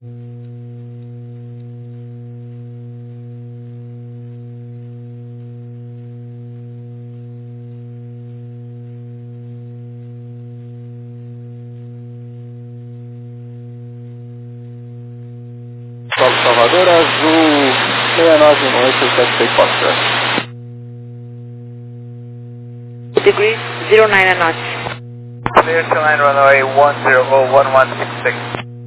Paulo Salvador, azul 698, Foxtrot. Degree 09 knots. Clear to line runway 101166.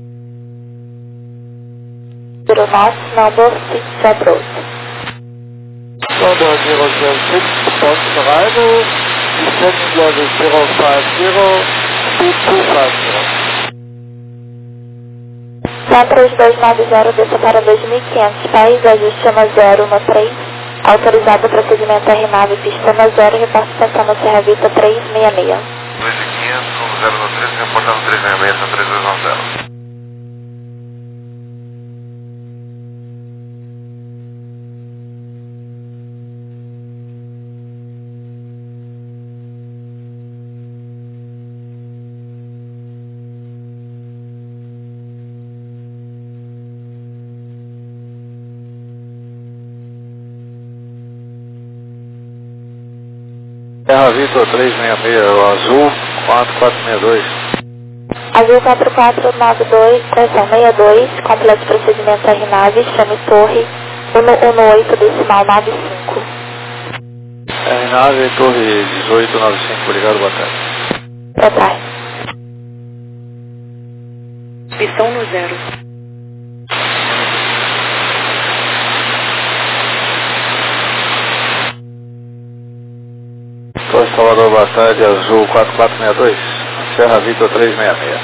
0 knots, number 6 approach. Number 006, Fox arrival, descending level 050, 2250. Centro 290, desça para 2.500 pés, ajuste na 0 no 3. Autorizado procedimento R9, pista na 0, repasse estação na Serra Vita 366. 2.500, 0 no 13, reportando 366 na 3210. Terra Vitor 366, azul 4462. Azul 4492, pressão 62, completo procedimento R9, chame torre 118 decimal 95. R9, torre 1895, obrigado, boa tarde. Boa tarde. Pistão no 0. Torre Salvador, boa tarde, azul 4462, Serra Vitor 366.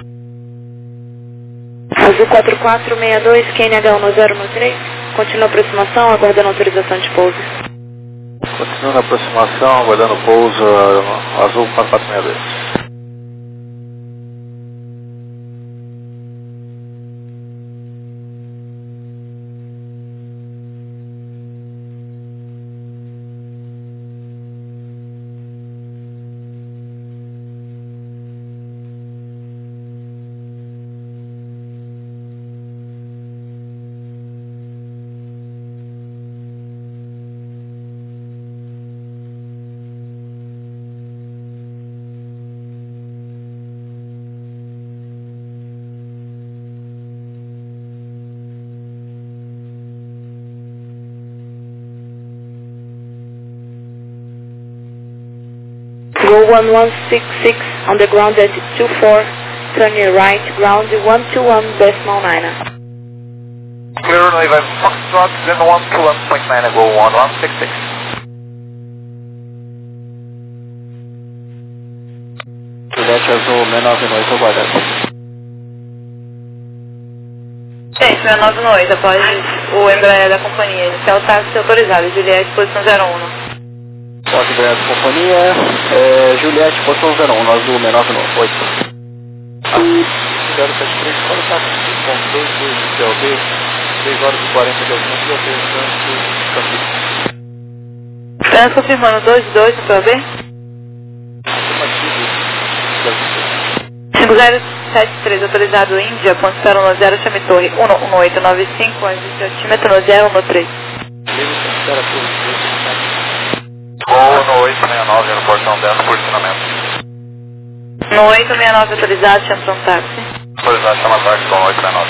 Azul 4462, QNH 10 no 3. Continua a aproximação, aguardando autorização de pouso. Continuando a aproximação, aguardando pouso, azul 4462. Go 1166 on the ground at 24, turn your right, ground 121 decimal 9. Clear runway 5 Foxtrot, then 121.9, go 1166. Juliette azul 698, aguardando. Gente, 698, após o Embraer da companhia. Inicial táxi autorizado, Juliette, posição 01. Pode ganhar de companhia, Juliette, posição 01, azul 698. 073, para o táxi 5.22 do CLB, 3 horas e 40 de aumento e oferecendo Trans confirmando 22 no PLB. afirmativo. 5073, autorizado Índia, ponto 010, chame torre 11895, ajuste altímetro no 0 no 3. Livre considera a torre Gol no 869, aeroportão 10, posicionamento. No 869, autorizado, chame para um táxi. Autorizado, chama táxi com 869.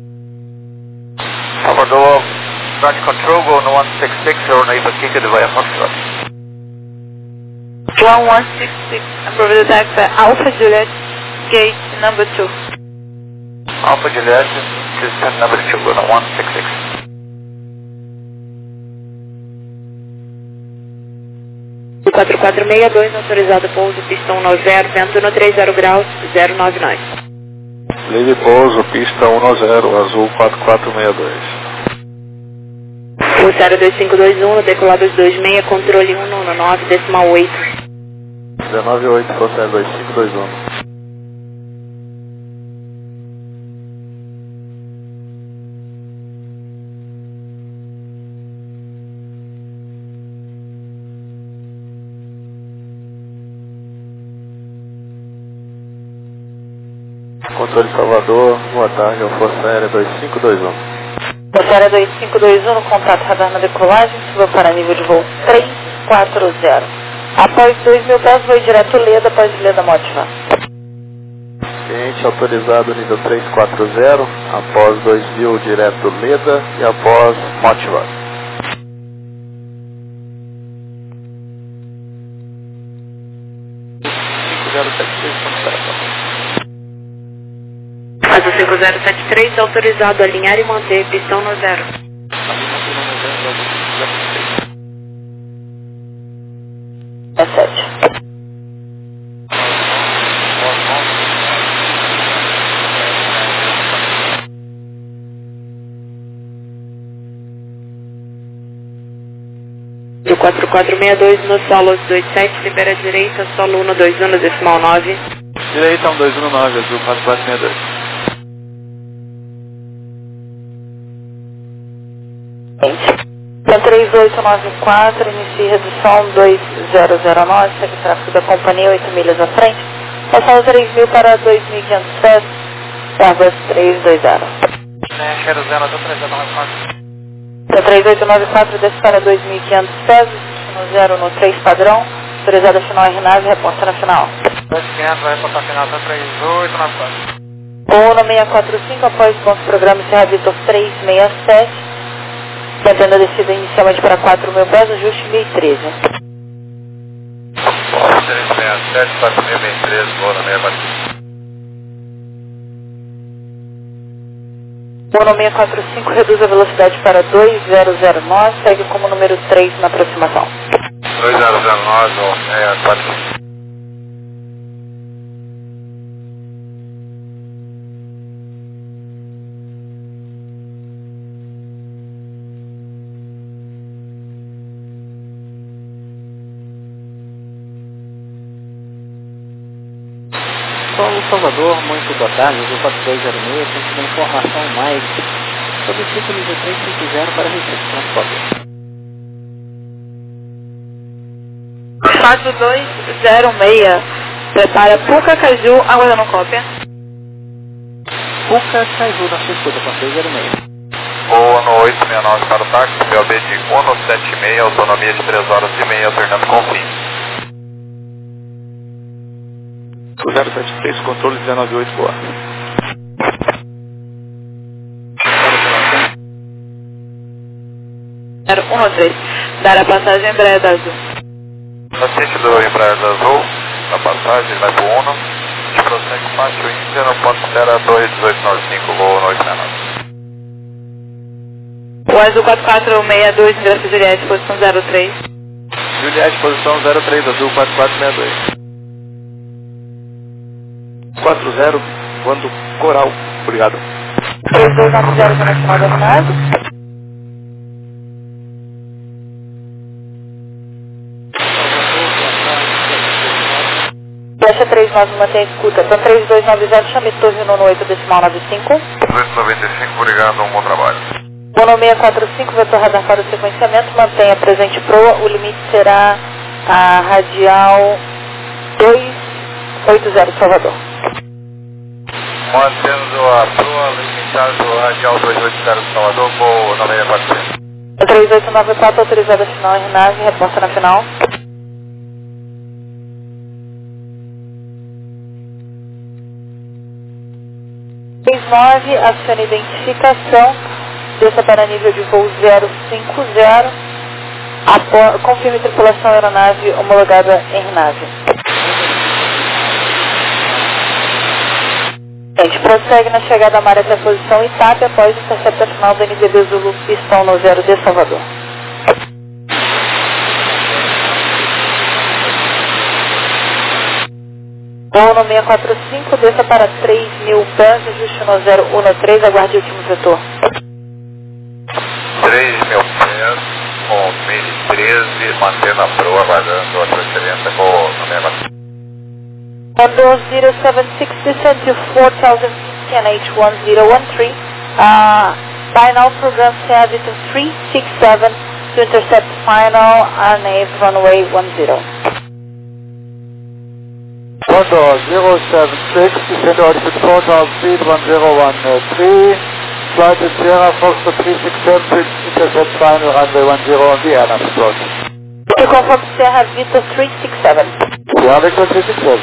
Salvador, track control, go no 166, Aeronave ticket via Foxtrot. 1166, approved the taxi by Alpha Juliet, gate number 2. Alpha Juliet, descent number 2, go no 166. O 4462, autorizado pouso, pistão 90, vento no 30 graus, 099. Livre pouso, pista 10, azul 4462. O 02521, no decolado 26, controle 119, decimal 8. 198, fronteira 2521. controle Salvador, boa tarde, Força Aérea 2521. Força Aérea 2521, no contato radar na decolagem, suba para nível de voo 340. Após 2.000 pés, voo direto Leda, após Leda Motiva. Cliente autorizado nível 340, após 2.000 direto Leda e após Motiva. Azul 5073, autorizado a alinhar e manter pistão no 0. É 7. Do 4462 no solo 27, libera a direita, solo 121, decimal 9. Direita 1219, Azul 4462. Então 3894, inicie redução 2009, segue tráfego da companhia 8 milhas à frente. Passando 3.000 para 2.500 pés, Airbus 320. Quero 0, 394. Então 3894, desce para 2.500 pés, destino 0 no 3 padrão, autorizada final RNAV, reporta na final. 2500, vai reportar final, 3894. O 1645, após ponto programa Serra Vitor 367, mantendo a descida inicialmente para 4.000 pés, ajuste 1013. 367, 4013, boa na meia batida. O 1645 reduz a velocidade para 2009, segue como número 3 na aproximação. 2009, é 4. Paulo Salvador, muito boa tarde, Azul 4206, tem uma informação mais sobre o ciclo nível 350 para Recife, transporte. 4206, prepara Puca Caju, aguardando cópia. Puca Caju, na sua escuta, 4206. Boa no 869 para o táxi, POB de 176, autonomia de 3 horas e meia, alternando com fim. 073, controle 198, boa. Era 113, dar a passagem Embraer da Azul. Assiste do Embraer da Azul, na passagem, vai pro Uno, de prossegue Pátio Índia, no ponto 021895, voo no 869. O Azul 4462, ingresso Juliette, posição 03. Juliette, posição 03, Azul 4462. 40, voando Coral, obrigado. 3290 na final da ginásio. Flecha 39, mantém a escuta. Então 3290, chame torre no 8, decimal 95. 295, obrigado, um bom trabalho. Mono 645, vetor radar para o sequenciamento, mantenha presente proa, o limite será a radial 280 Salvador. Mantendo a proa, limitado radial 280 Salvador, voo 9646. 3894, autorizada a final RNAV, reporta na final. Acione identificação, desça para nível de voo 050, confirme tripulação aeronave homologada em nave. A gente prossegue na chegada à maré até a posição Itap após o intercepto final da NDB Zulu, pistão no 0 de Salvador. Voo no 645, desça para 3.000 pés, ajuste no 013, aguarde o último setor. 3.000 pés, com 1013, mantendo a proa, aguardando a transferência com o 645. Windows 076, descend to 4000 NH1013. Final program service 367 to intercept final RNAV runway 10. Condor 076, descend altitude 4000 feet, 1013, flight to Sierra Foxtrot 367, intercept final runway 10 on the air approach. You confirm Sierra Victor 367. Sierra Victor 367.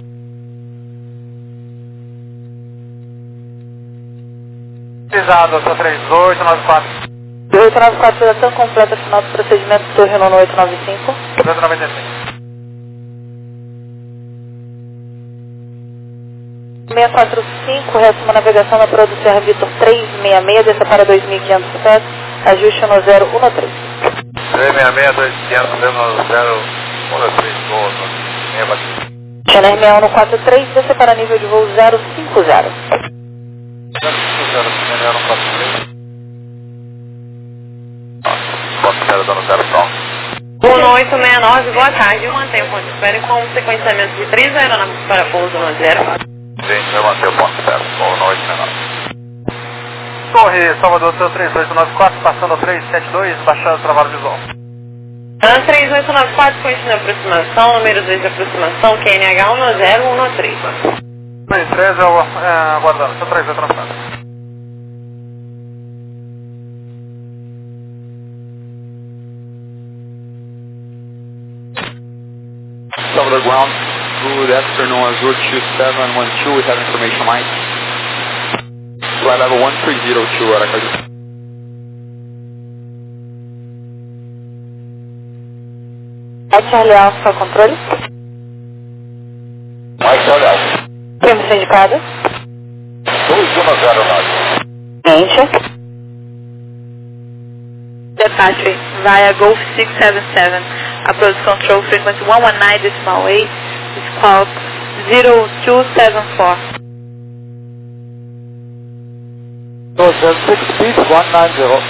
Pisado, sou 3894. 3894, operação completa, final do procedimento, Torre Nono 895. 296. 645, retoma navegação na Proa do Sierra Victor 366, desça para 2.500 pés, ajuste no 013. 366, 2500, 013, boa, meia batida. Channel 6143, desça para nível de voo 050. 050, Channel 143. Nossa, dando 0 pronto. 1869, boa tarde, mantém o ponto de espera com um sequenciamento de 3 aeronaves para pouso no 0. Gente, vai manter o ponto certo, boa noite, menor. Torre Salvador, seu 3894, passando 372, baixando o trabalho visual. 3894, continua a aproximação, número 2 de aproximação, QNH 1013. 33, aguardando, seu 3894. Salvador Ground, good afternoon, Azure 2712, we have information line. Flight level 1302, Aracaju. Charlie Alpha, controle. Mike Charlie Alpha. Permissão indicada. 2109. Mente. Departure via Golf 677, approach control frequency 119.8, squawk 0274. 76 speed 190.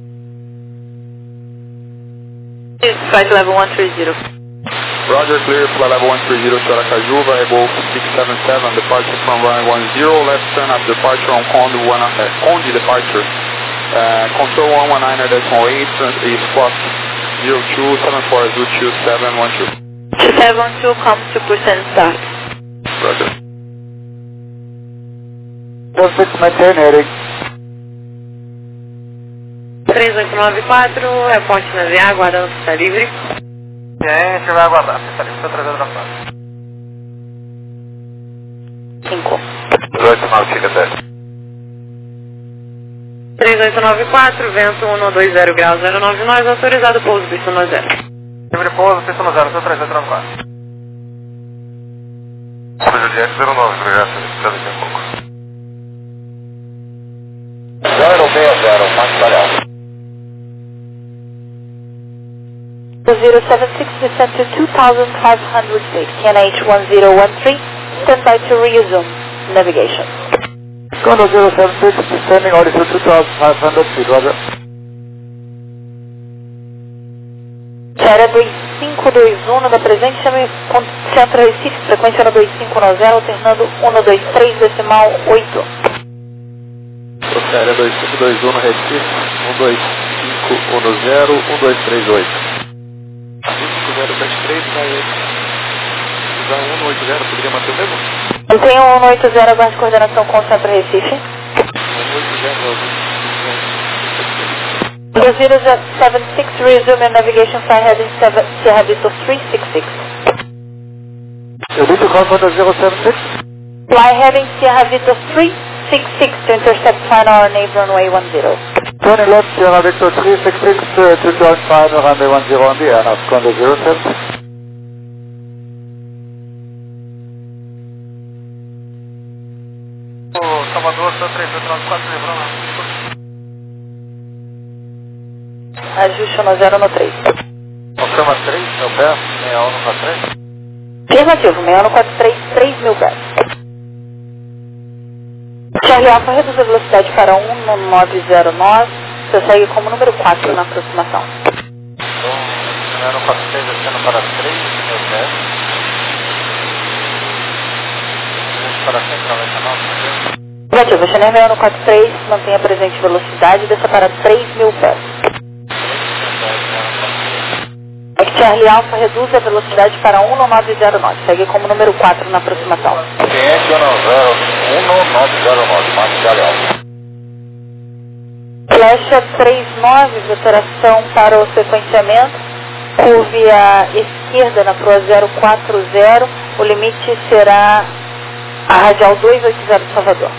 Flight level 130. Roger, clear, flight level 130 to Aracaju via Golf 677, departure from runway 10, left turn up departure on Conde departure. Control 119.8 is squawk 0274 Azul 2712. 272, come 2% start. Roger. 06, maintain heading. 3894, reporte na VA, aguardando pista livre. E aí, a gente vai aguardar, pista livre, seu 3894. 5. 18 fica 10. 3894, vento 120 graus 09 nós, autorizado pouso pista no 0. Livre pouso, pista no 0, seu 3894. Juliette 09, obrigado, espera aqui um pouco. 060, mais variável. 076, descend to 2,500 feet, KNH 1013, stand by to resume navigation. Condor 076, descending altitude 2,500 feet, Roger. Sierra 2521, da presente, chame Centro Recife, frequência no 2590, alternando 123 decimal 8. Sierra 2521 no Recife, 12510, 1238. 5073 vai usar 180, poderia manter o mesmo? Eu tenho 180, aguarde coordenação com o Centro Recife. 076, resume your navigation fly heading Sierra Victor 366. Eu disse qual foi da 076? Fly heading Sierra Victor 366 to intercept final or neighbor runway 10. Turn left Sierra Victor 366 to join final runway 10 on the air, Condor 076. Salvador, seu 3894, lembrando. Ajuste no 013. Cama 3, meu pé, 6143. Afirmativo, 6143, 3.000 pés. Charlie Alpha, reduz a velocidade para 1909, você segue como número 4 na aproximação. Então, 6143 descendo para 3, meu pé. Para 199, Negativo, Channel 6143, mantenha presente velocidade, desça para 3.000 pés. Mike Charlie Alpha reduz a velocidade para 1909. Segue como número 4 na aproximação. Cliente 1909, Mike Charlie Alpha. Flecha 39, veteração para o sequenciamento. Curve à esquerda na proa 040. O limite será a radial 280 de Salvador.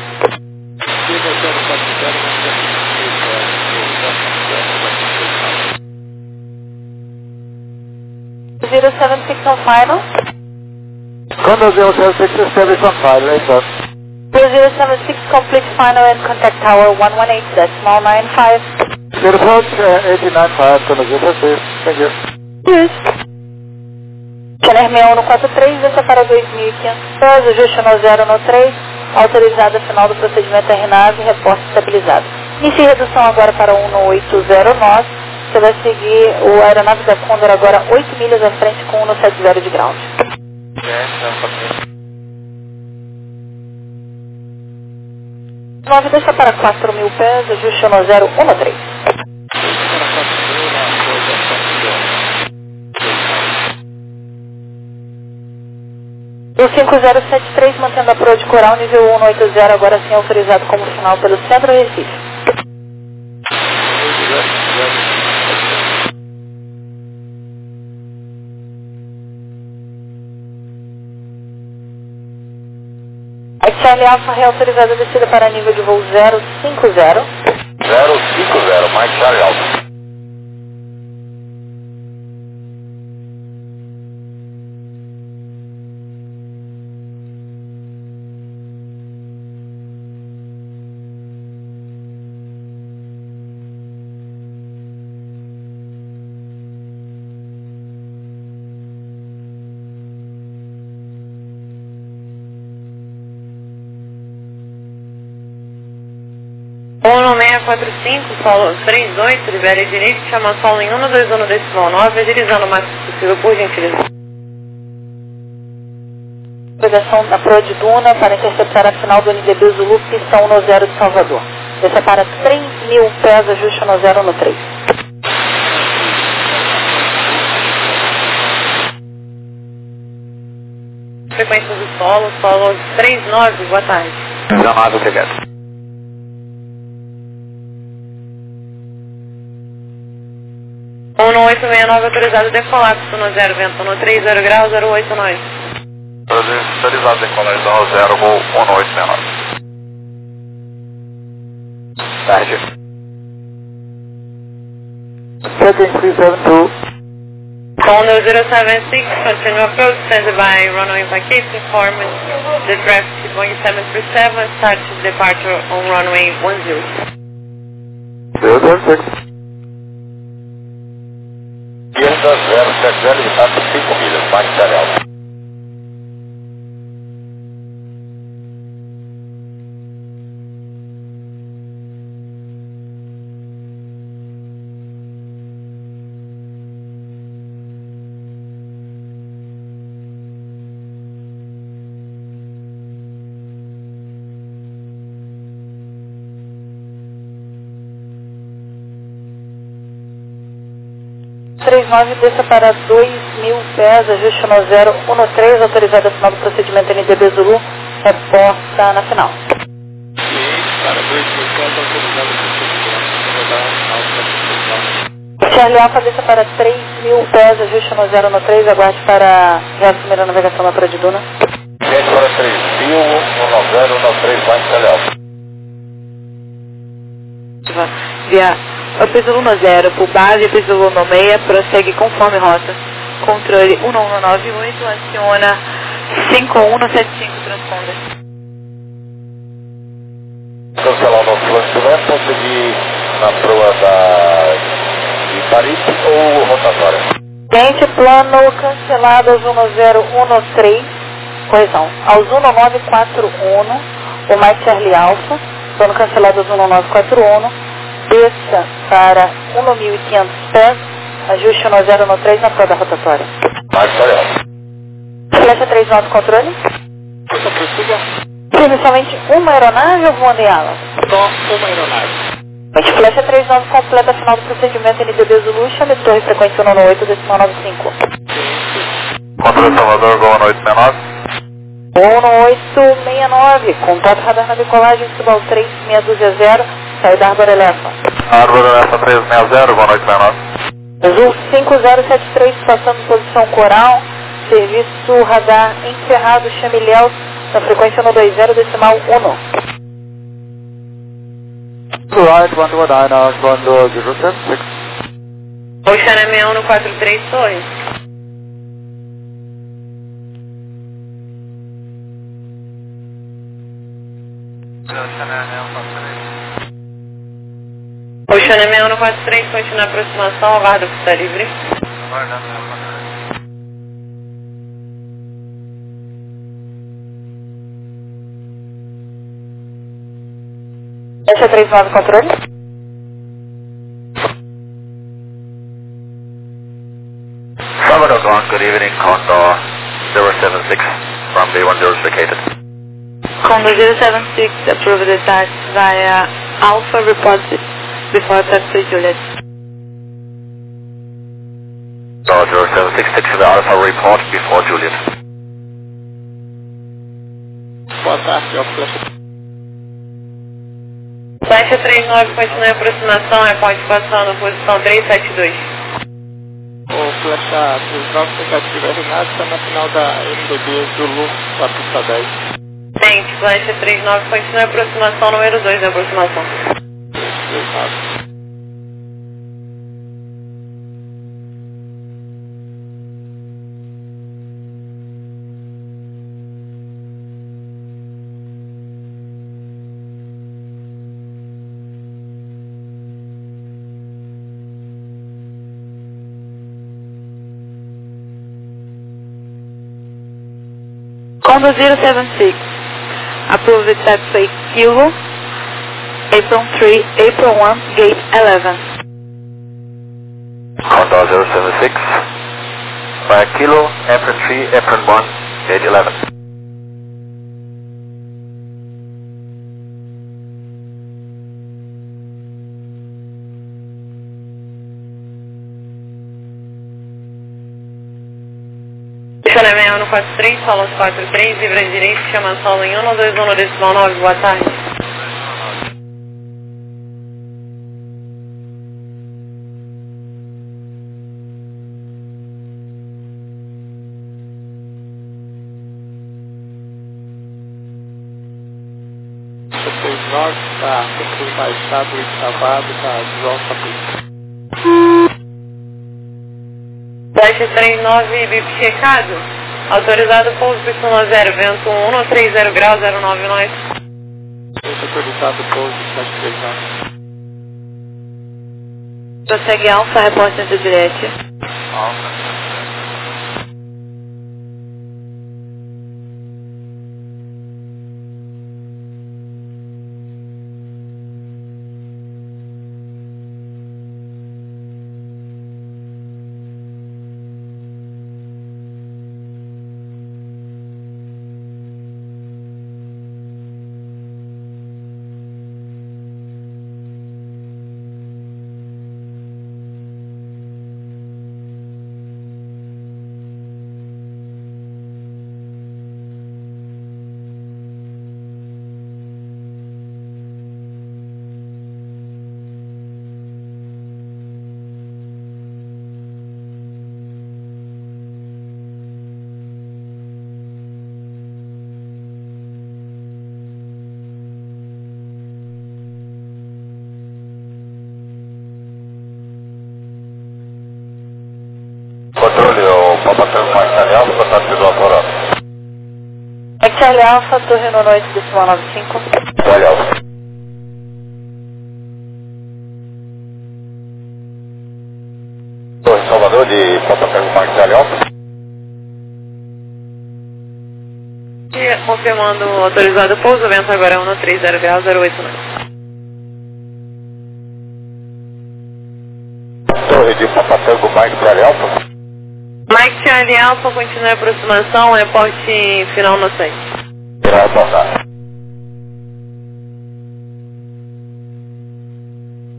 076 on final. Condor 076 established on final, right sir. 076 complete final and contact tower 118.95. Clear approach 1895, Condor 076, thank you. Yes. Channel 6143, desça para 2.500 pés, ajuste no 0 no 3, autorizada final do procedimento RNAV, reporte estabilizado. Inicie redução agora para 180 Você vai seguir o aeronave da Condor agora 8 milhas à frente com 170 de ground. Deixa para 4.000 pés, ajuste no 013. O 5073 mantendo a proa de coral nível 180, agora sim autorizado como final pelo Centro Recife. Charlie Alpha reautorizada a descida para nível de voo 050. 050, Mike Charlie Alpha. Ono 645, solo 38, libere direito, chama solo em 121 decimal 9, agilizando o máximo possível, por gentileza. Navegação na proa de Duna para interceptar a final do NDB Zulu, pista 10 de Salvador. Desça para 3.000 pés, ajuste no 0 no 3. Frequência do solo 39, boa tarde. 19, obrigado. 1869 autorizado decolar, no 0, vento no 30 graus, 089. Autorizado decolar, no 0, voo 1869. Tarde. Setting 372. Condor 076, continue approach, stand by runway packet, inform the traffic Boeing 737, start departure on runway 10. 076. Esquerda 070, limitado por 5 milhas, Mike Charlie Alpha. Desça para 2.000 pés, ajuste no 013, autorizado a final do procedimento NDB Zulu, reporta na final. Para 2.000 pés, autorizado a final. Charlie Alpha desça para 3.000 pés, ajuste no 013, aguarde para reassumir a navegação na proa de Duna. Cliente para 3.000, 1013, Mike Charlie Alpha. Via Zulu no 0, por base Zulu no 6, prossegue conforme rota. Controle 1198, aciona 5175 transponder. Cancelar o nosso lançamento, pode seguir na proa de Paris ou rotatória. Cliente plano cancelado aos 1013, correção, aos 1941, o Mike Charlie Alpha, plano cancelado aos 1941, desça para 1.500 pés, ajuste no 013 na proa da rotatória. Mike Charlie Alpha. Flecha 39 controle. Sim, somente uma aeronave ou voando em ala? Só uma aeronave. Flecha 39 completa final do procedimento NDB Zulu, chame torre frequência 118.95. Controle Salvador, Gol 1869. 11869, contato radar na decolagem, Subal 3620, saída Arbor Elephant. Arbor Elephant 360, Gol 1869. Azul 5073, passando posição coral, serviço radar encerrado, chame Léo, na frequência 120.1. Right, 119, 1076. Ocean M1 no 43 Torres. Ocean M1 no 43, continua a aproximação, aguarda pista livre. Flecha 39 controle. Salvador Ground, good evening, Condor 076 from B10 vacated. Condor 076, approve the tax via Alpha reported before taxi Juliet. Roger, 076 to the Alpha report before Juliet. Boa tarde, ó, Flecha. Flecha 39, continua a aproximação, reporte passando posição 372. O Flecha 39, tentativa RNAV, está na final da NDB Zulu, para a pista 10. Tente, Flecha 39, continua a aproximação, número 2 da aproximação. 39. Condor 076, approve the taxi Kilo, Apron 3, April 1, gate 11. Condor 076, via Kilo, Apron 3, Apron 1, gate 11. Ocean M1 no 43, solo 43, vibra direito, chama solo em 121.9, boa tarde. Nós está sempre baixado e travado, está de volta a pista. Flecha 39, BIP checado. Autorizado pouso pista 0, vento 130 graus 099. Autorizado pouso, Flecha 39. Prossegue Alpha, reporte entre direct. Alfa. Controle, o Papa Tango Mike Charlie Alpha, contato de 2 horas. Mike Charlie Alpha, torre no noite, decimal 95. Charlie Alpha. Torre Salvador de Papa Tango Mike Charlie Alpha. Confirmando autorizado pouso, vento agora é 130 graus 089. Torre de Papa Tango Mike Charlie Alpha. Mike Charlie Alpha, continua a aproximação, reporte final no 100. Irá reportar.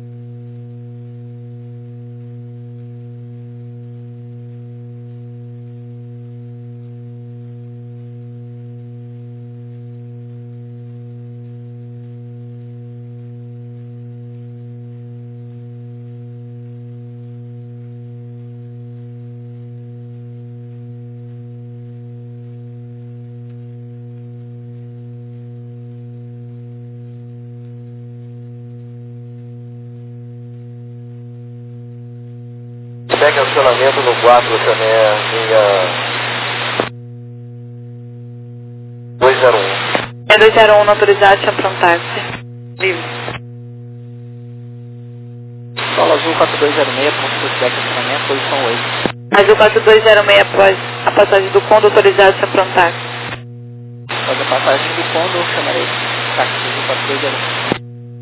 pushback e acionamento no 4, Chané, linha 201. É 201 não autorizado, chama pronto táxi. Livre. Solo Azul 4206, ponto pushback acionamento, posição 8. Azul 4206 após a passagem do Conde autorizado, chama pronto táxi. Após a passagem do fundo, eu chamarei táxi Azul 4206.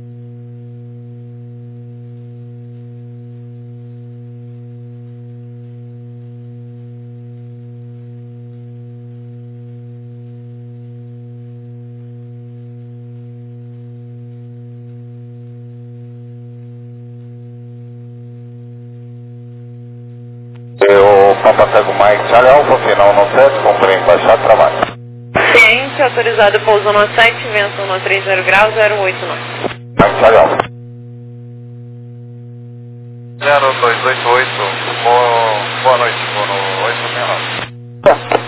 O Papa Tango Mike Charlie Alfa, final no 7, compreende baixar trabalho. Ciente, autorizado pouso no 7, vento no 30 graus, 089. Mike Charlie Alfa. 0288, boa noite, vou no 869.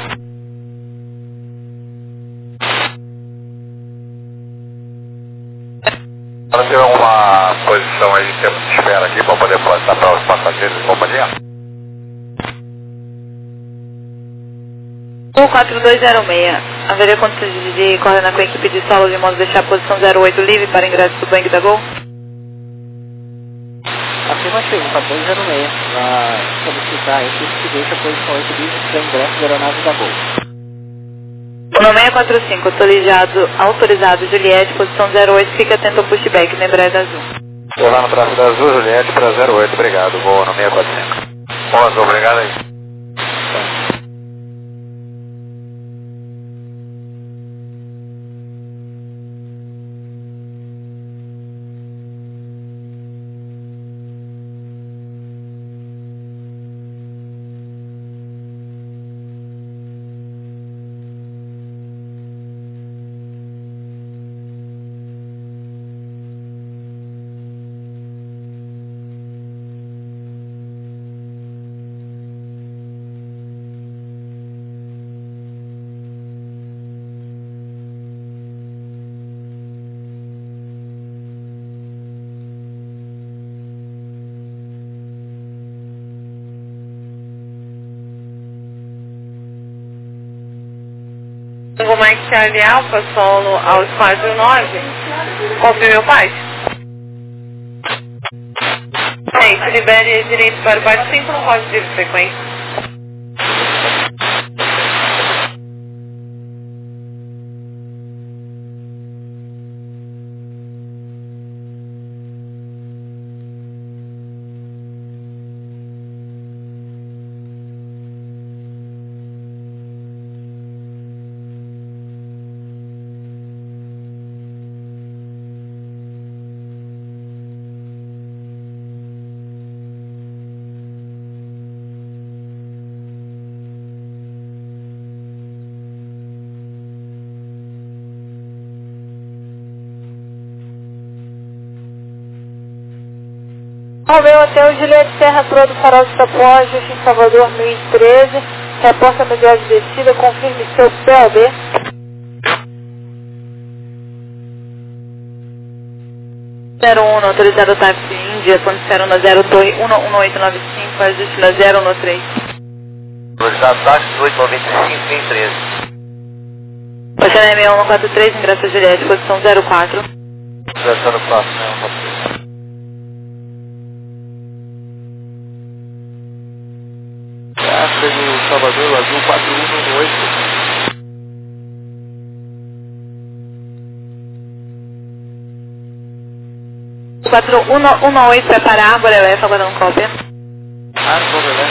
Agora tem alguma posição aí em tempo de espera aqui para poder passar para os passageiros e companhia? O 4206, haveria condições de coordenar com a equipe de solo de modo a deixar a posição 08 livre para ingresso do Banco da Gol? Afirmativo, 4206. Vai solicitar a equipe que deixa a posição 8 livre para ingresso da aeronave da Gol. O 9645, autorizado Juliette, posição 08, fica atento ao pushback, na Embraer Azul. Levar no tráfego da Azul, Juliette, para 08, obrigado, vou no 645. Bom, Azul, obrigado aí. Tango Mike Charlie Alpha, solo aos 49. Confirme o pai. Gente, libere direito para o parte 5, não pode vir de frequência. Romeu Hotel Juliette Serra Pro do Farol de Itapuã, Ajuste em Salvador 1013. Reporta no diário de descida, confirme seu PLB. Não autorizado táxi Índia, condição na 0 Torre 11895, ajuste na 013. Autorizado táxi 895 em 13. Oceano 6143, ingresso a Juliette, posição 04. Direção do próximo, né? Tráfego Salvador, Azul 4118. 4118 vai parar, Borelé, aguardando cópia. Borelé,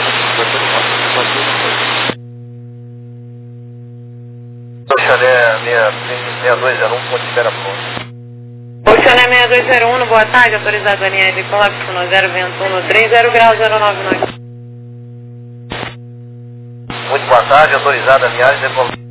Chané 6201, ponto de espera pronto. Oceano 6201, boa tarde, autorizado Daniel de colapso no 0 vento 1 30 graus 099. Muito boa tarde, autorizada a viagem de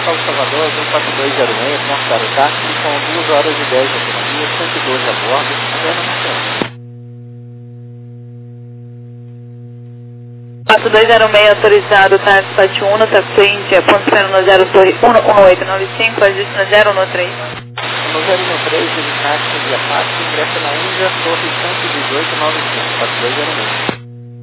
Paulo Salvador, 4206, pronto para o táxi, com 2 horas e 10 de autonomia, 112 a bordo, aguarda na frente. 4206 autorizado, tá? Dispatch 1, tá frente, ponto espera no 0, torre 11895, ajuste no 013. No 013, ele táxi via táxi, ingressa na Índia, torre 11895, 4206.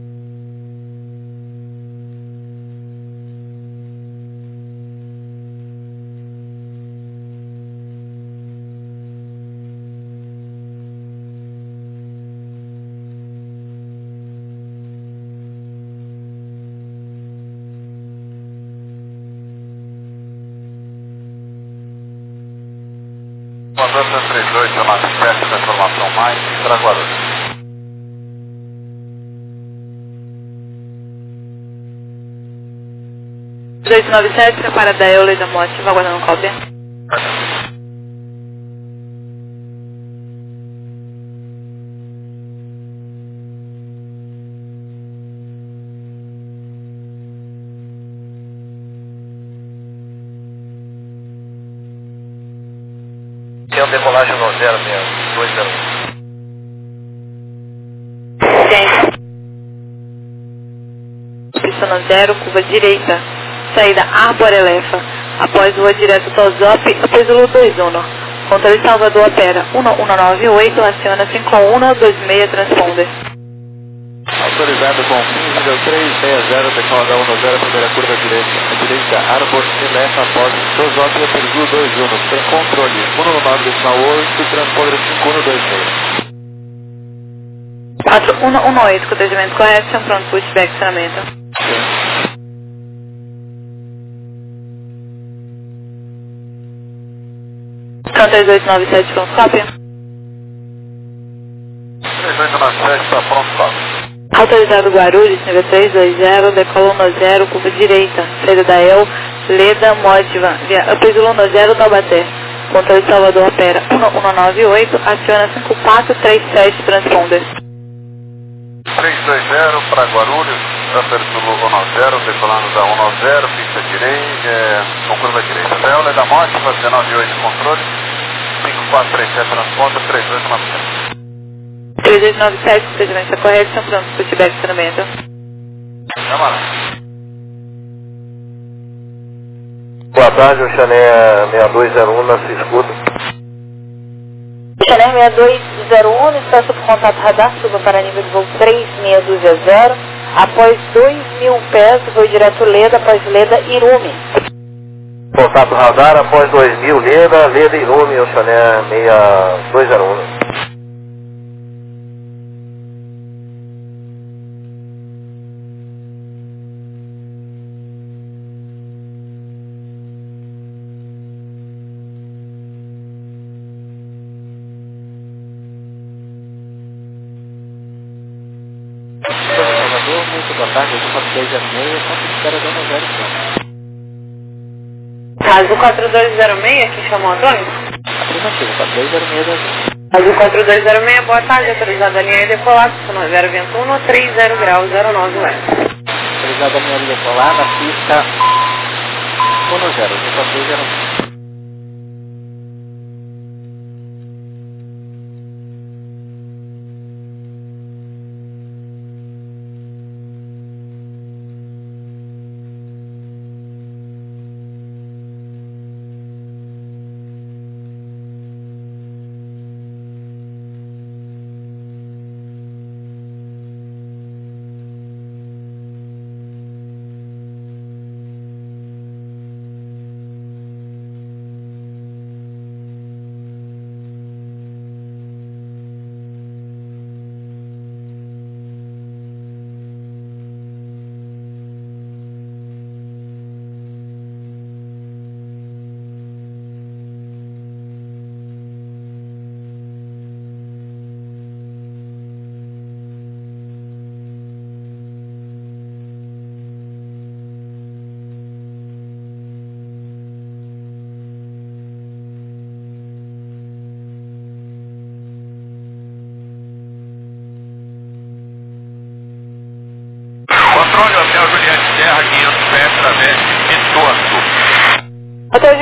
Comandante 338, chamada 7 da informação mais, para Guarulhos. 1897, prepara da Eule da Mote, vai aguardando cópia. Tem um decolagem no 06201. Sim. Pista no 0, curva direita. Saída Arborelefa. Após voa direto Tosop, após o Lu 21. Controle Salvador opera 1198, aciona 5126, transponder. Autorizado com 150360, decola da 10, primeira curva direita, Arbor Elefa, após Tosop, após Lu 21. Tem controle 119,8, transponder 5126. 4118, protegimento correto, pronto, pushback, estacionamento. Então 3897, pronto, cópia. 3897 está pronto, cópia. Autorizado Guarulhos, nível 320, decola 10, curva direita, saída da El, Leda, Módiva, via Upper 10, Taubaté. Controle Salvador opera 1198, aciona 5437, transponder. 320 para Guarulhos, Upper Zulu 10, decolando da 10, pista direita, com curva direita. Até da Módiva, 198 controle, 5437 transponder, 3897. 3897, procedimento correto, são prontos, pushback, estacionamento. Camarada. Boa tarde, o Chané 6201 na Ciscudo. Chané 6201, está sob contato radar, suba para nível de voo 3620, após 2.000 pés, voo direto Leda, após Leda, Irume. Contato radar após 2000, Leda Irume, o Chané 6201. Salvador, muito boa tarde, eu sou 4206, ponto de espera da 10 pronto. Caso 4206, que chamou Antônio? Afirmativo, 4206 da gente. Caso 4206, boa tarde, autorizada a linha e decolar, no 021, 30 graus, 09 oeste. Autorizada a linha de decolar na pista 10, de 4206.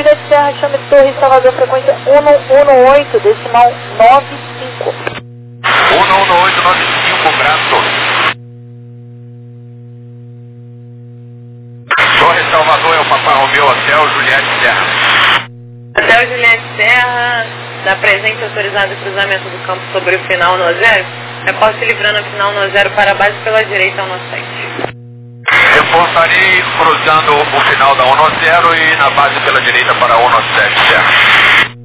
Juliette Serra, chame Torre Salvador, frequência 118, decimal 95. 11895, Grato. Torre Salvador é o Papa Romeu, Hotel Juliette Serra. Hotel Juliette Serra, dá presente autorizado o cruzamento do campo sobre o final no 0. Reporte livrando o final no 0 para a base pela direita ao no 7. Reportarei cruzando o final da 190 e na base pela direita para a 197, certo?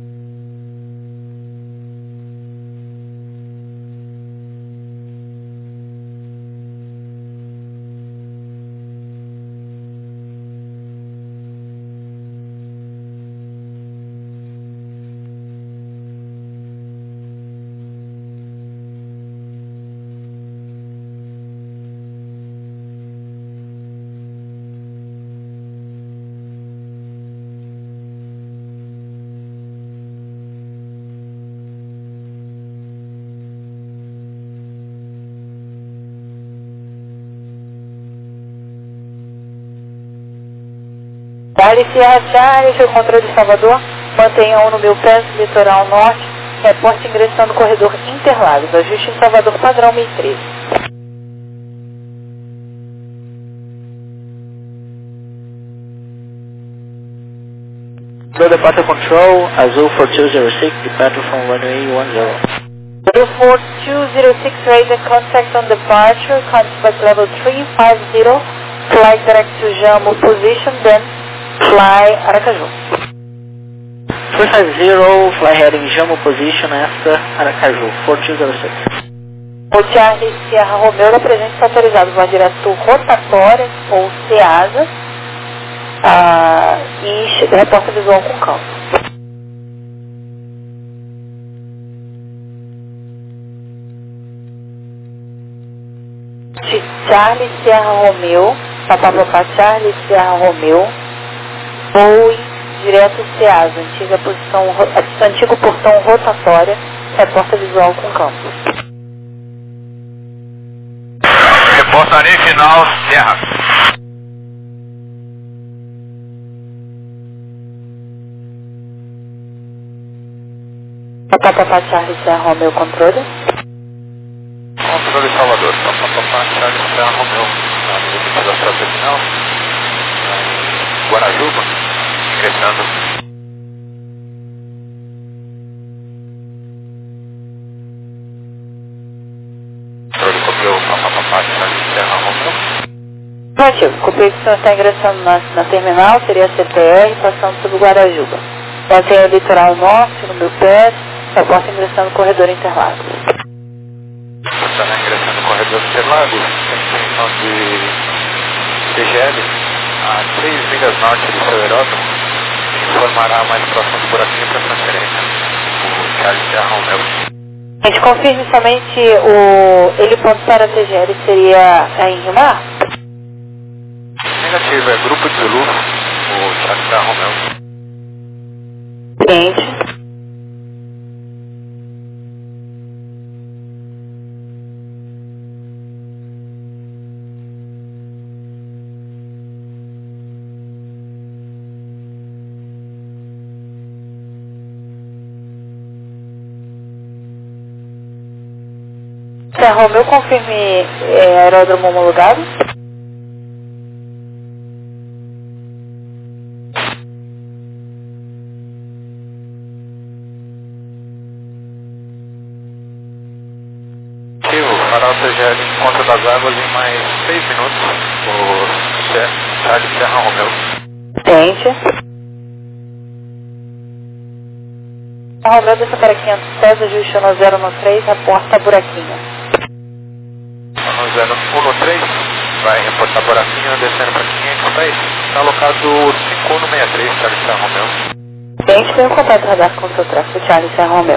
Charlie Sierra Charlie, seu controle de Salvador, mantenha 1 no 1000 pés, litoral norte, reporte ingressando no corredor Interlagos, ajuste em Salvador padrão 1013. Go Departure Control, Azul 4206, departure from runway 10. Azul 4206, radar contact on departure, contact level 350, fly direct to Jammu position, then fly Aracaju. 350, fly heading Jammu position after Aracaju, 4206. O Charlie Sierra Romeu da presente está autorizado voar direto rotatória ou CEASA e reporta visual com campo. Charlie Sierra Romeu, Papapá Charlie Sierra Romeu, voe direto CEASA, antigo portão rotatória, reporta visual com campo. Reportarei final, Serra. Papapá Charlie Sierra Romeu, controle. Controle Salvador, Papapá Charlie Serra Romeu, na limite da frota final, Guarajuba, ingressando. Controle Romeu, Papapá Charlie Serra Romeu. Negativo, copiei que o senhor está ingressando na terminal, seria a CPR, passando sobre o Guarajuba. Mantenha o litoral norte, no 1000 pés, reporta ingressando no corredor Interlagos. Está ingressando no corredor Interlagos, tem intenção de TGL, a 3 milhas norte do seu aeródromo, informará mais próximo do buraquinho para transferência, o Charlie Serra Romeu. A gente confirme somente ele ponto para a TGL seria em Rimar? Negativo, é grupo de Zulu, o Charlie Serra Romeu. Cliente. Serra Romeu, confirme aeródromo homologado. Farol TGL encontro das águas em mais 6 minutos, o Charlie Serra Romeu. Tente. Serra Romeu, desça para 500 pés, ajuste no 013, reporta buraquinho. No 013, vai reportar buraquinho, descendo para 500 pés, está alocado 5163, Charlie Serra Romeu. Tente, tem um contato radar com o seu tráfego, Charlie Serra Romeu.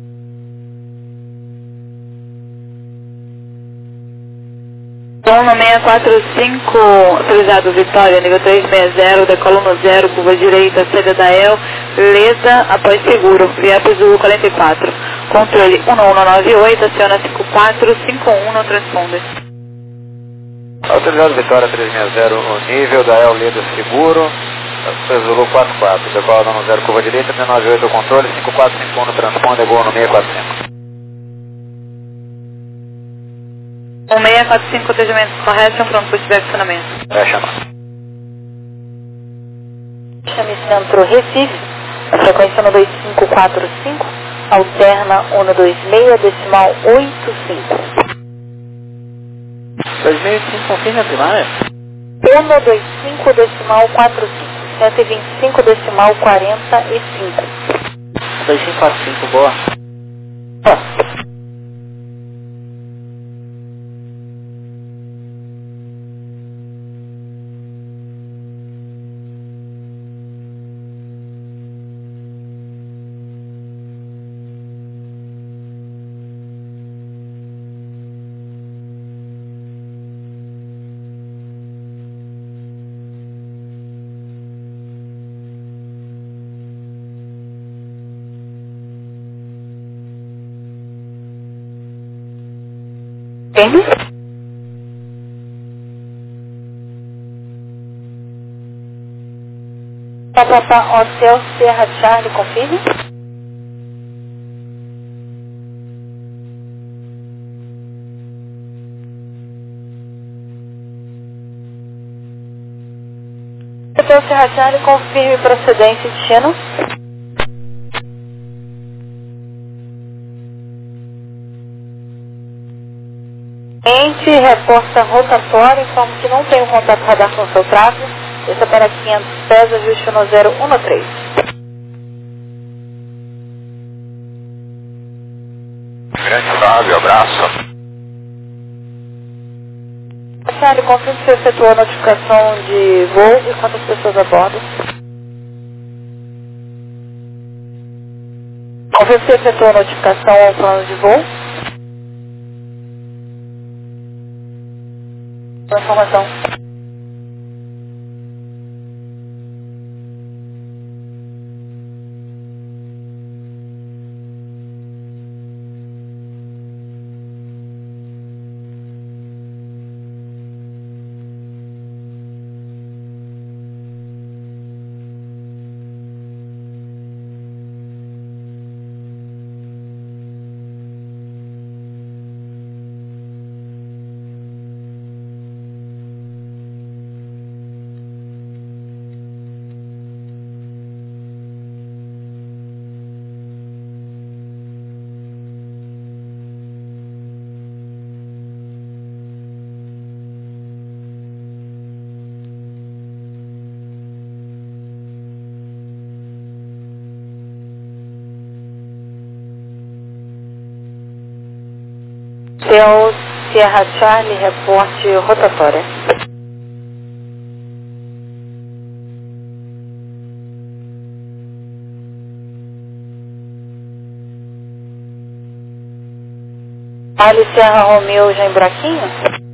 Então, no 645, autorizado Vitória, nível 360, decolo no 0, curva direita, saída da El, Leda, após seguro, via Azul 44. Controle 1198, aciona 5451 no transponder. Autorizado Vitória 360, o nível da El Leda seguro, Zulu 44, decola no 0, curva direita, 698 o controle, 5451 no transponder, gol no 645. 1645, atendimento correto, pronto para estiver funcionamento. É chamado. Chame Centro Recife, a frequência no 2545, alterna 126, decimal 85. 2005, confirme a primária. 125, decimal 45, 125, decimal 45. 2545, boa. Entende? Papapá, Hotel Serra Charlie, confirme. Hotel Serra Charlie, confirme procedência e destino. Reporta rotatório, informa que não tem um contato radar com o seu tráfego. Esse é para 500 pés, ajuste no 013. Grande Fábio, abraço. Charlie, confirme se efetuou a notificação de voo e quantas pessoas a bordo. Confirme se efetuou a notificação ao plano de voo. Informação. Hotel Sierra Charlie, reporte rotatória. Charlie Sierra Romeo já em buraquinho?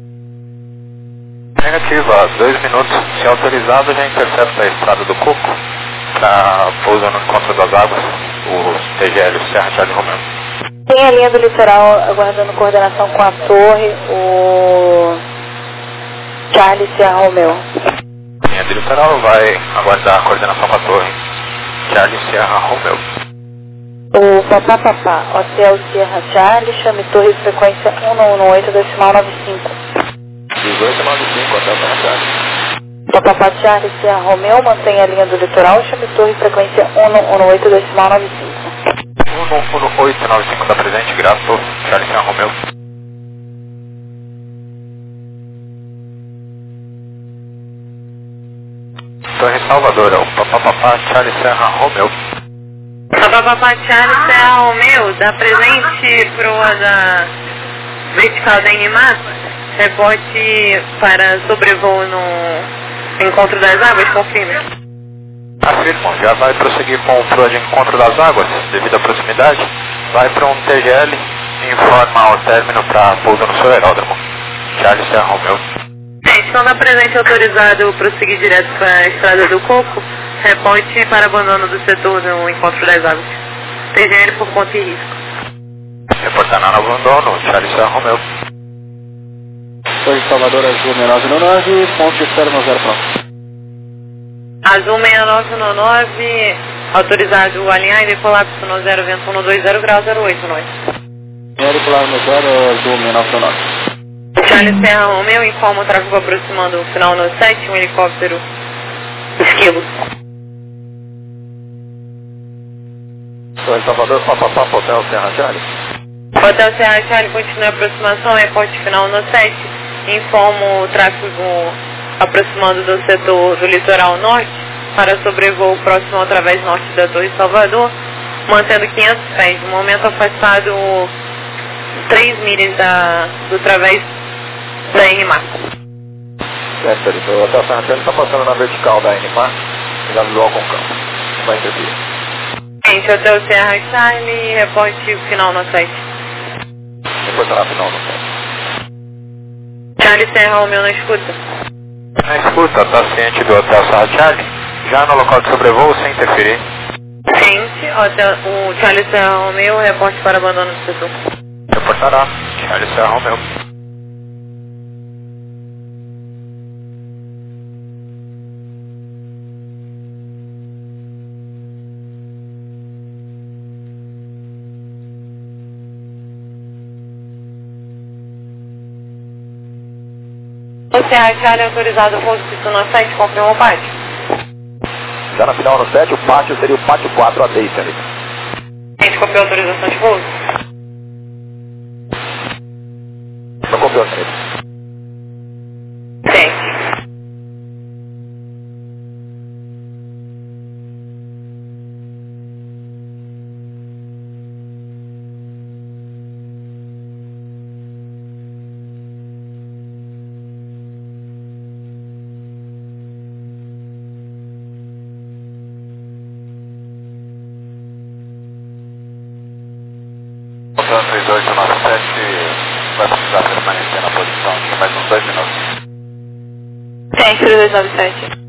Negativa, 2 minutos. Se autorizado, já intercepta a estrada do Coco para pouso no encontro das águas, o TGL, o Serra Charlie Romeo. Tem a linha do litoral aguardando coordenação com a torre, o Charlie Sierra Romeo. Linha do litoral vai aguardar a coordenação com a torre, Charlie Sierra Romeo. O Papapá, Hotel Sierra Charlie, chame torre de frequência 118, decimal 95. 1895, Hotel Sierra Charlie. Papapá Charlie Sierra Romeo, mantenha a linha do litoral, chame torre de frequência 118, decimal 95. 11895 está presente, grato, Charlie Sierra Romeo. Torre Salvador, é o Papapá Charlie Sierra Romeo. Papapá Charlie Serra Romeo, dá presente proa da vertical da NMAS, reporte para sobrevoo no encontro das águas, confirme. Afirmo, já vai prosseguir com o proa de encontro das águas, devido à proximidade, vai para um TGL e informa ao término para pouso no seu aeródromo. Charlie Sierra Romeo. Estando presente autorizado prosseguir direto para a Estrada do Coco, reporte para abandono do setor no Encontro das Águas. TGN por conta e risco. Reportando no abandono, Charlie Serra Romeu. Torre Salvador Azul 6999, ponte espera no 0 pronto. Azul 6999, autorizado alinhar e decolar no 0, vento 120 grau 08, noite. Decolar no 0, Azul 6999. Charlie Serra Romeu informa o tráfego aproximando o final no 7, um helicóptero esquilo. Torre Salvador, Papa, Hotel Serra Charlie. Hotel Serra Charlie continua a aproximação, reporte final no 7, informa o tráfego aproximando do setor do litoral norte para sobrevoo próximo ao través norte da Torre Salvador, mantendo 500 pés, no momento afastado 3 milhas do través da NMAR. Certo, o Hotel Serra Charlie está passando na vertical da NMAR, ligado logo com o campo. Vai intervir. Gente, Hotel Serra Charlie, reporte final no 7. Reportará final no 7. Charlie Serra Romeu na escuta. Na escuta, está ciente do Hotel Serra Charlie? Já no local de sobrevoo, sem interferir. Ciente, o Charlie Serra Romeu, reporte para abandono do setor. Reportará, Charlie Serra Romeu. O Serra Charlie autorizado o pouso no 7, confirma o pátio. Já na final no 7, o pátio seria o pátio 4 a Day, Felipe. A gente copiou a autorização de pouso? Não copiou, Felipe. Ciente. Hotel 3897 vai precisar permanecer na posição de mais uns 2 minutos. Ciente, 3297.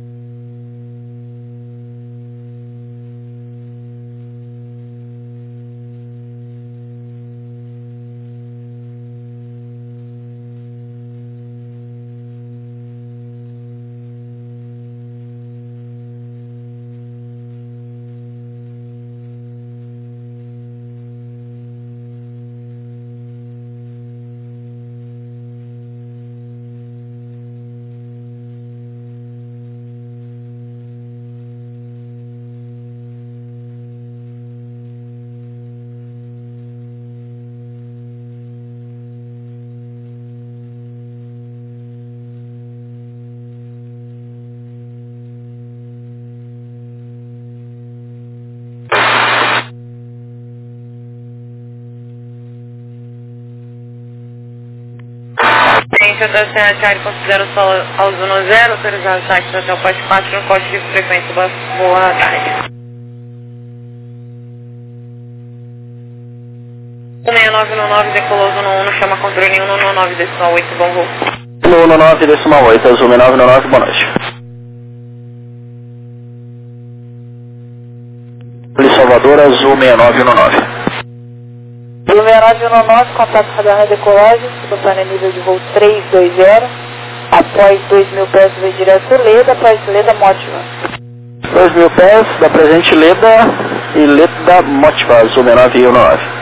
Hotel Serra Charlie considera o solo ao zona 0, autorizado táxi até o pátio 4 no código de frequência boa tarde. 6999 decolou zona 1 no chama controle 199 decimal 8, bom voo. 199 decimal 8, Azul 6999, boa noite. Torre Salvador Azul 6919. Pelo 6919, contato radar na decolagem, subontâneo nível de voo 320, após 2.000 pés veio direto Leda, após Leda Motiva. 2.000 pés da presente Leda e Leda Motiva, Azul 6919.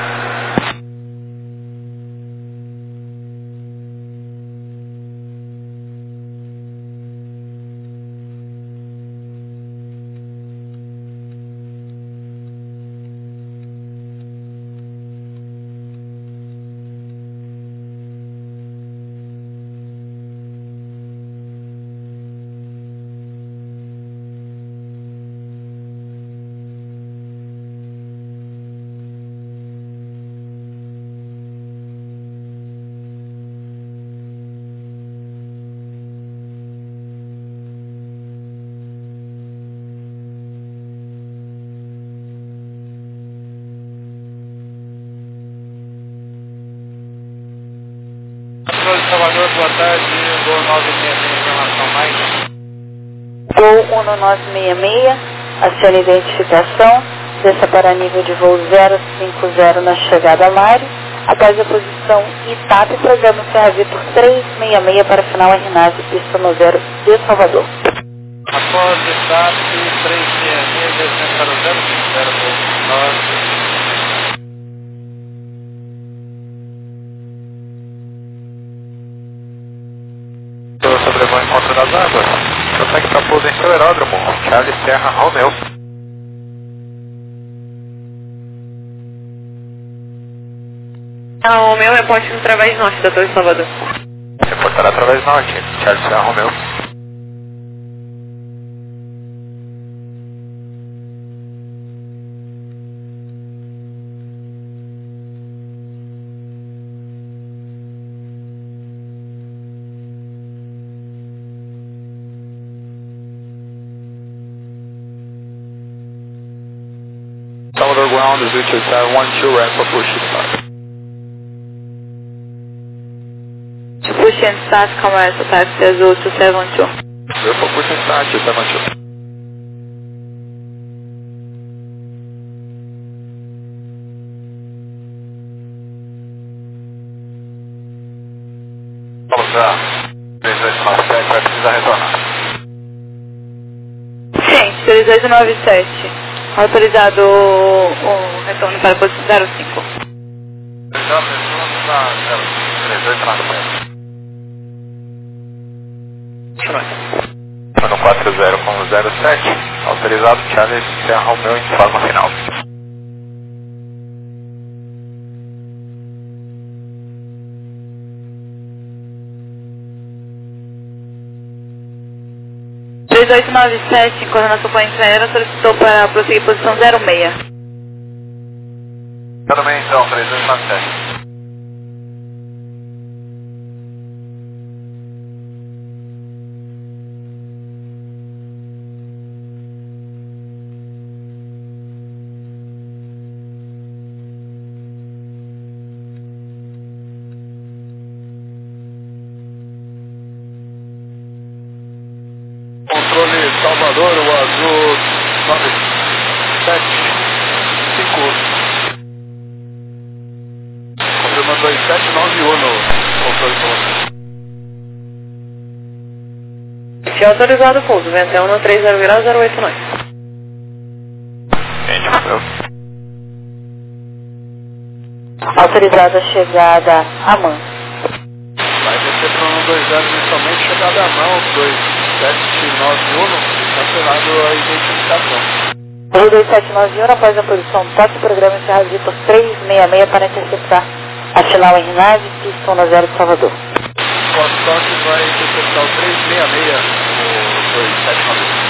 Salvador, boa tarde. Gol 966 em relação mais. Gol 1966, acione identificação, desça para nível de voo 050 na chegada a Mário, após a posição ITAP, programa Serra Vitor 366 para final RNAV, pista no 0 de Salvador. Após ITAP 366, descendo para o 050, gol 9. Sobrevoo Encontro das Águas. Prossegue para pouso em seu aeródromo. Charlie Serra Romeo. O meu reporte no Través Norte, Dr. Salvador. Reportará através norte. Charlie Serra Romeo. Salvador ground is Richard 712, red for push start. To push and start, Commerce Taxi Azul 272. Clear for push and start, 272. Vamos lá. 3297, vai precisar retornar. Sim, 3297. Autorizado o retorno para posição 05. Já pessoas na 38 Mano 40 com 07, autorizado Charlie Serra Romeo em forma final. em coordenação companhia aérea, solicitou para prosseguir posição 06. Tudo bem então, 3297. Controle Salvador, o azul 975. Confirmando 2791 no controle Salvador. Se autorizado o pouso, Ventão no 30,089. Gente, valeu. Autorizada a chegada a mão. Vai descer para o 120 inicialmente, chegada à mão, 2791, cancelado a identificação. Voo 2791, após a posição toque, programa Serra Vitor 366 para interceptar a final RNAV, pista 10 de Salvador. O toque vai interceptar o 366, o 2791.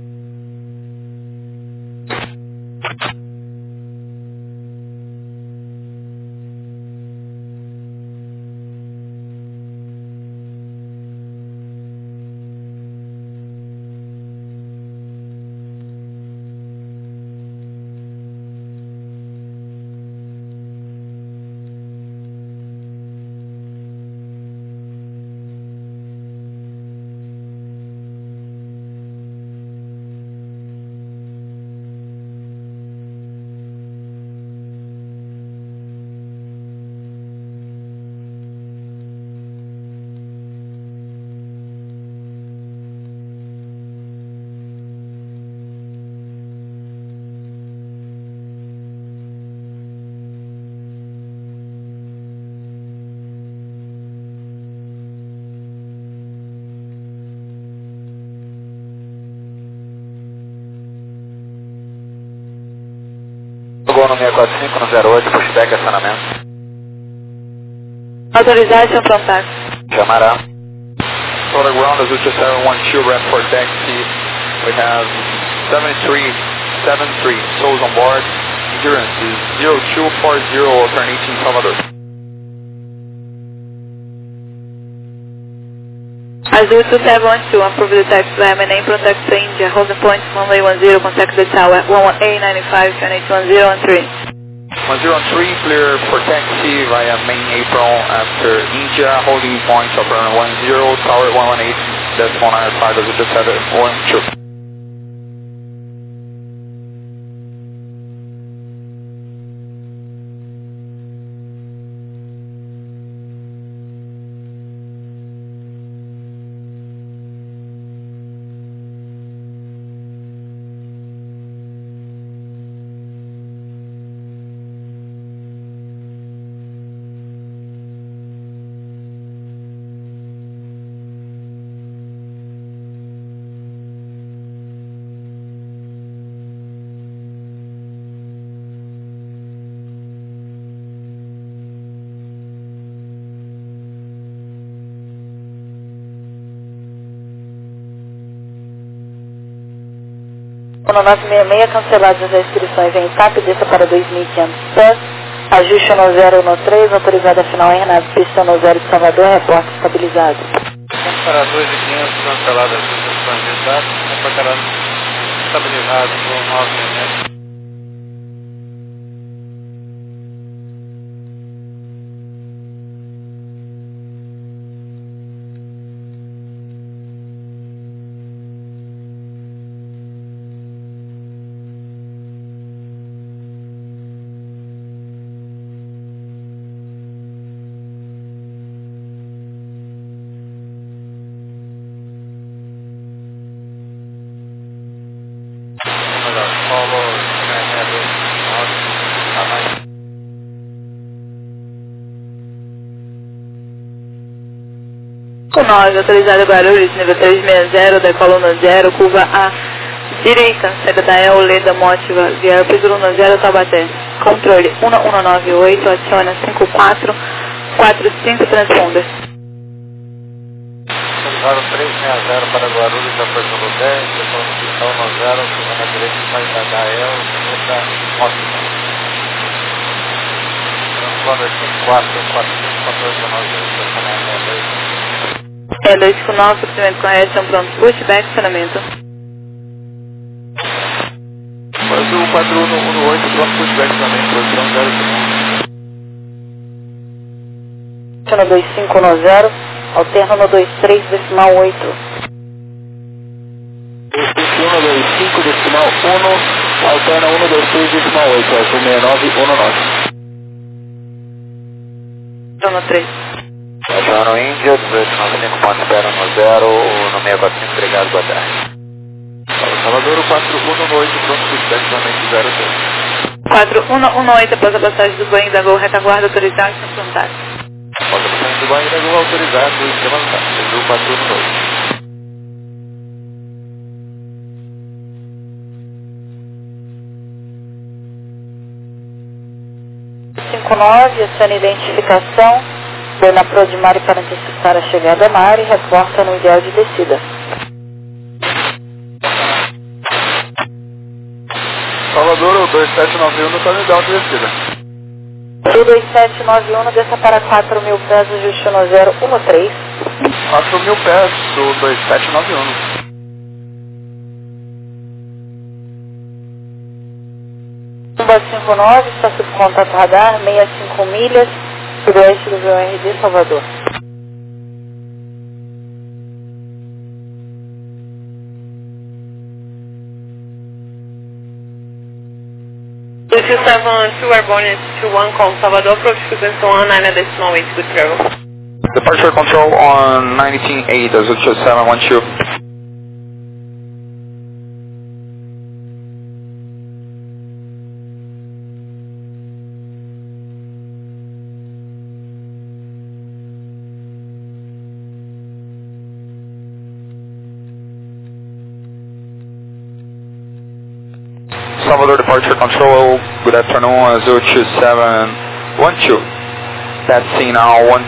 Gol no 645, no 08, pushback, acionamento. Autorizado, contato. Chamará. Total ground is Richard 712, red for taxi. We have 7373 souls on board. Endurance is 0240, alternating Salvador. Azul 272, approved the taxi by M&A from taxi India, holding points runway 10, contact the tower 11A95, 1810 and 3. 103, clear for taxi via main apron after India, holding point of runway 10, tower 118.95, 0712. No 966, canceladas as inscrições em TAP, desça para 2.500 pés, ajuste no 013, autorizada final em Renato, pista no 0 de Salvador, reporte estabilizado. Para 2.500, canceladas as inscrições em TAP, reportará estabilizado no 966. Com 9, autorizado Guarulhos, nível 360, decola no 0, curva A, direita, saída da El, Leda, Mótiva, via Luna 0, Taubaté. Controle 1198, aciona 5445, transponder. Autorizado 360 para Guarulhos, apertando 10, decola no pistão no 0, curva na direita, saída da El, Leda, Mótiva. Transponder 5445, 1490, É 259, procedimento correto, pronto, pushback, estacionamento. Brasil 4118, pronto, pushback também, posição 0 No 2510, alterna no 23, decimal 8. 2125, decimal 1, alterna 123, decimal 8, azul 6919. No 3. Aciono Índia, 1895, ponto espera no 0, no 645, obrigado, boa tarde. Salvador 4118, pronto, pushback também 03. 4118, após a passagem do banho da Gol, retaguarda autorizada, sem contato. Após a passagem do banho da Gol, autorizado, esquema no TAP, Brasil 4118. 59, aciona identificação, foi na Prodimari para antecipar a chegada na área e reporta no ideal de descida. Salvador 2791, está no ideal de descida. 2791, desça para 4.000 pés, ajuste no 013. 4.000 pés do 2791. 159, está sob contato radar, 65 milhas, sudoeste do VRD, Salvador. If you 2 Airborne 21, call Salvador, approach frequency 19.8, good travel. Departure control on 19.8, as 712. Salvador Departure Control, good afternoon, 02712. Taxi now